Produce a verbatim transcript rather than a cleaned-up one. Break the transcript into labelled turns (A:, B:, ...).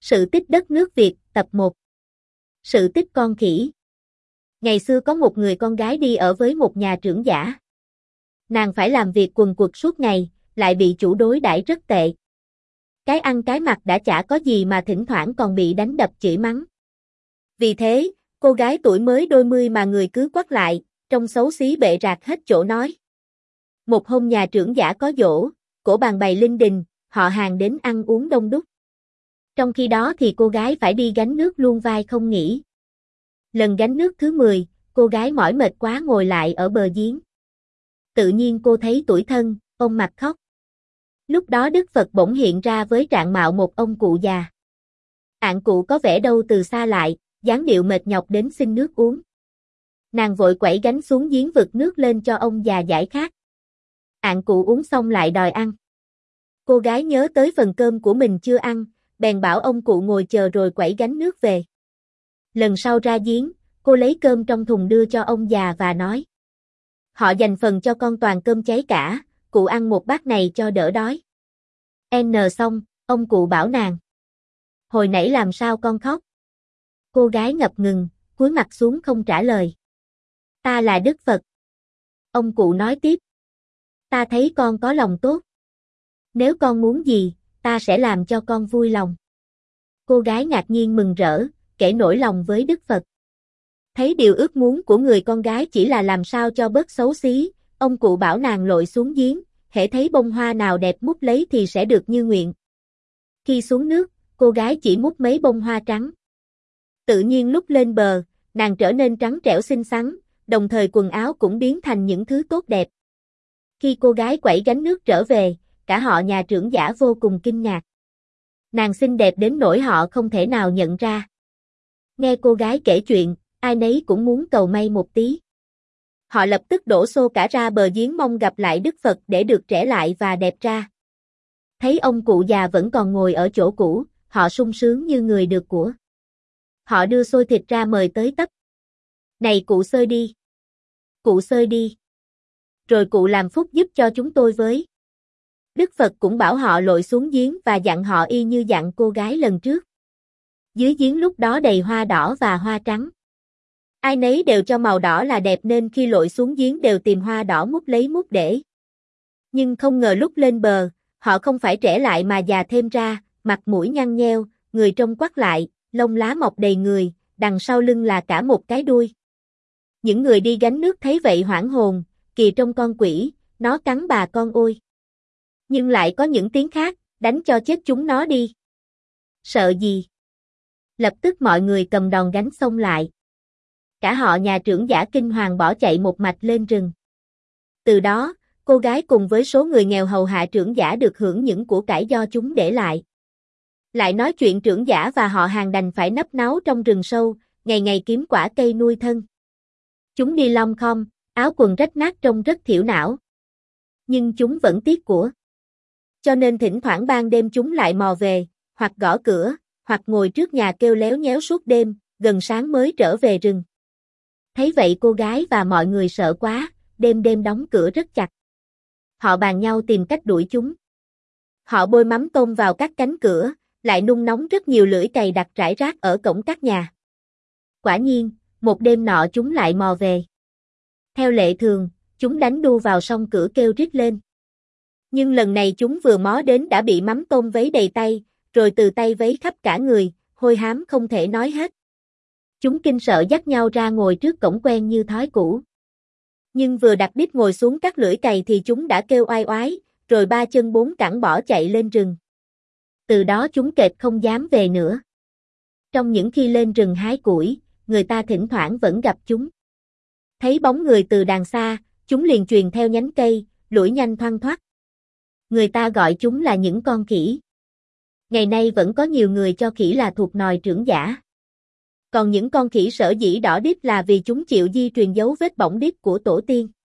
A: Sự tích đất nước Việt, tập một. Sự tích con khỉ. Ngày xưa có một người con gái đi ở với một nhà trưởng giả. Nàng phải làm việc quần quật suốt ngày, lại bị chủ đối đãi rất tệ. Cái ăn cái mặc đã chả có gì mà thỉnh thoảng còn bị đánh đập chửi mắng. Vì thế, cô gái tuổi mới đôi mươi mà người cứ quát lại, trông xấu xí bệ rạc hết chỗ nói. Một hôm nhà trưởng giả có giỗ, cổ bàn bày linh đình, họ hàng đến ăn uống đông đúc. Trong khi đó thì cô gái phải đi gánh nước luôn vai không nghỉ. Lần gánh nước thứ mười, cô gái mỏi mệt quá ngồi lại ở bờ giếng. Tự nhiên cô thấy tủi thân, ôm mặt khóc. Lúc đó Đức Phật bỗng hiện ra với trạng mạo một ông cụ già. Ạng cụ có vẻ đâu từ xa lại, dáng điệu mệt nhọc đến xin nước uống. Nàng vội quẩy gánh xuống giếng vực nước lên cho ông già giải khát. Ạng cụ uống xong lại đòi ăn. Cô gái nhớ tới phần cơm của mình chưa ăn, bèn bảo ông cụ ngồi chờ rồi quẩy gánh nước về. Lần sau ra giếng, cô lấy cơm trong thùng đưa cho ông già và nói: họ dành phần cho con toàn cơm cháy cả, cụ ăn một bát này cho đỡ đói. N xong, ông cụ bảo nàng: hồi nãy làm sao con khóc? Cô gái ngập ngừng, cúi mặt xuống không trả lời. Ta là Đức Phật. Ông cụ nói tiếp: ta thấy con có lòng tốt. Nếu con muốn gì, ta sẽ làm cho con vui lòng. Cô gái ngạc nhiên mừng rỡ, kể nỗi lòng với Đức Phật. Thấy điều ước muốn của người con gái chỉ là làm sao cho bớt xấu xí, ông cụ bảo nàng lội xuống giếng, hễ thấy bông hoa nào đẹp múc lấy thì sẽ được như nguyện. Khi xuống nước, cô gái chỉ múc mấy bông hoa trắng. Tự nhiên lúc lên bờ, nàng trở nên trắng trẻo xinh xắn, đồng thời quần áo cũng biến thành những thứ tốt đẹp. Khi cô gái quẩy gánh nước trở về, cả họ nhà trưởng giả vô cùng kinh ngạc. Nàng xinh đẹp đến nỗi họ không thể nào nhận ra. Nghe cô gái kể chuyện, ai nấy cũng muốn cầu may một tí. Họ lập tức đổ xô cả ra bờ giếng mong gặp lại Đức Phật để được trẻ lại và đẹp ra. Thấy ông cụ già vẫn còn ngồi ở chỗ cũ, họ sung sướng như người được của. Họ đưa xôi thịt ra mời tới tấp. Này cụ xơi đi. Cụ xơi đi. Rồi cụ làm phúc giúp cho chúng tôi với. Đức Phật cũng bảo họ lội xuống giếng và dặn họ y như dặn cô gái lần trước. Dưới giếng lúc đó đầy hoa đỏ và hoa trắng. Ai nấy đều cho màu đỏ là đẹp nên khi lội xuống giếng đều tìm hoa đỏ múc lấy múc để. Nhưng không ngờ lúc lên bờ, họ không phải trẻ lại mà già thêm ra, mặt mũi nhăn nheo, người trông quắt lại, lông lá mọc đầy người, đằng sau lưng là cả một cái đuôi. Những người đi gánh nước thấy vậy hoảng hồn, kìa trông con quỷ, nó cắn bà con ôi. Nhưng lại có những tiếng khác, đánh cho chết chúng nó đi. Sợ gì? Lập tức mọi người cầm đòn gánh xông lại. Cả họ nhà trưởng giả kinh hoàng bỏ chạy một mạch lên rừng. Từ đó, cô gái cùng với số người nghèo hầu hạ trưởng giả được hưởng những của cải do chúng để lại. Lại nói chuyện trưởng giả và họ hàng đành phải nấp náu trong rừng sâu, ngày ngày kiếm quả cây nuôi thân. Chúng đi lom khom, áo quần rách nát trông rất thiểu não. Nhưng chúng vẫn tiếc của. Cho nên thỉnh thoảng ban đêm chúng lại mò về, hoặc gõ cửa, hoặc ngồi trước nhà kêu léo nhéo suốt đêm, gần sáng mới trở về rừng. Thấy vậy cô gái và mọi người sợ quá, đêm đêm đóng cửa rất chặt. Họ bàn nhau tìm cách đuổi chúng. Họ bôi mắm tôm vào các cánh cửa, lại nung nóng rất nhiều lưỡi cày đặt rải rác ở cổng các nhà. Quả nhiên, một đêm nọ chúng lại mò về. Theo lệ thường, chúng đánh đu vào song cửa kêu rít lên. Nhưng lần này chúng vừa mó đến đã bị mắm tôm vấy đầy tay, rồi từ tay vấy khắp cả người, hôi hám không thể nói hết. Chúng kinh sợ dắt nhau ra ngồi trước cổng quen như thói cũ. Nhưng vừa đặt đít ngồi xuống các lưỡi cày thì chúng đã kêu oai oái, rồi ba chân bốn cẳng bỏ chạy lên rừng. Từ đó chúng kệt không dám về nữa. Trong những khi lên rừng hái củi, người ta thỉnh thoảng vẫn gặp chúng. Thấy bóng người từ đàng xa, chúng liền truyền theo nhánh cây, lủi nhanh thoăn thoắt. Người ta gọi chúng là những con khỉ. Ngày nay vẫn có nhiều người cho khỉ là thuộc nòi trưởng giả. Còn những con khỉ sở dĩ đỏ đít là vì chúng chịu di truyền dấu vết bỏng đít của tổ tiên.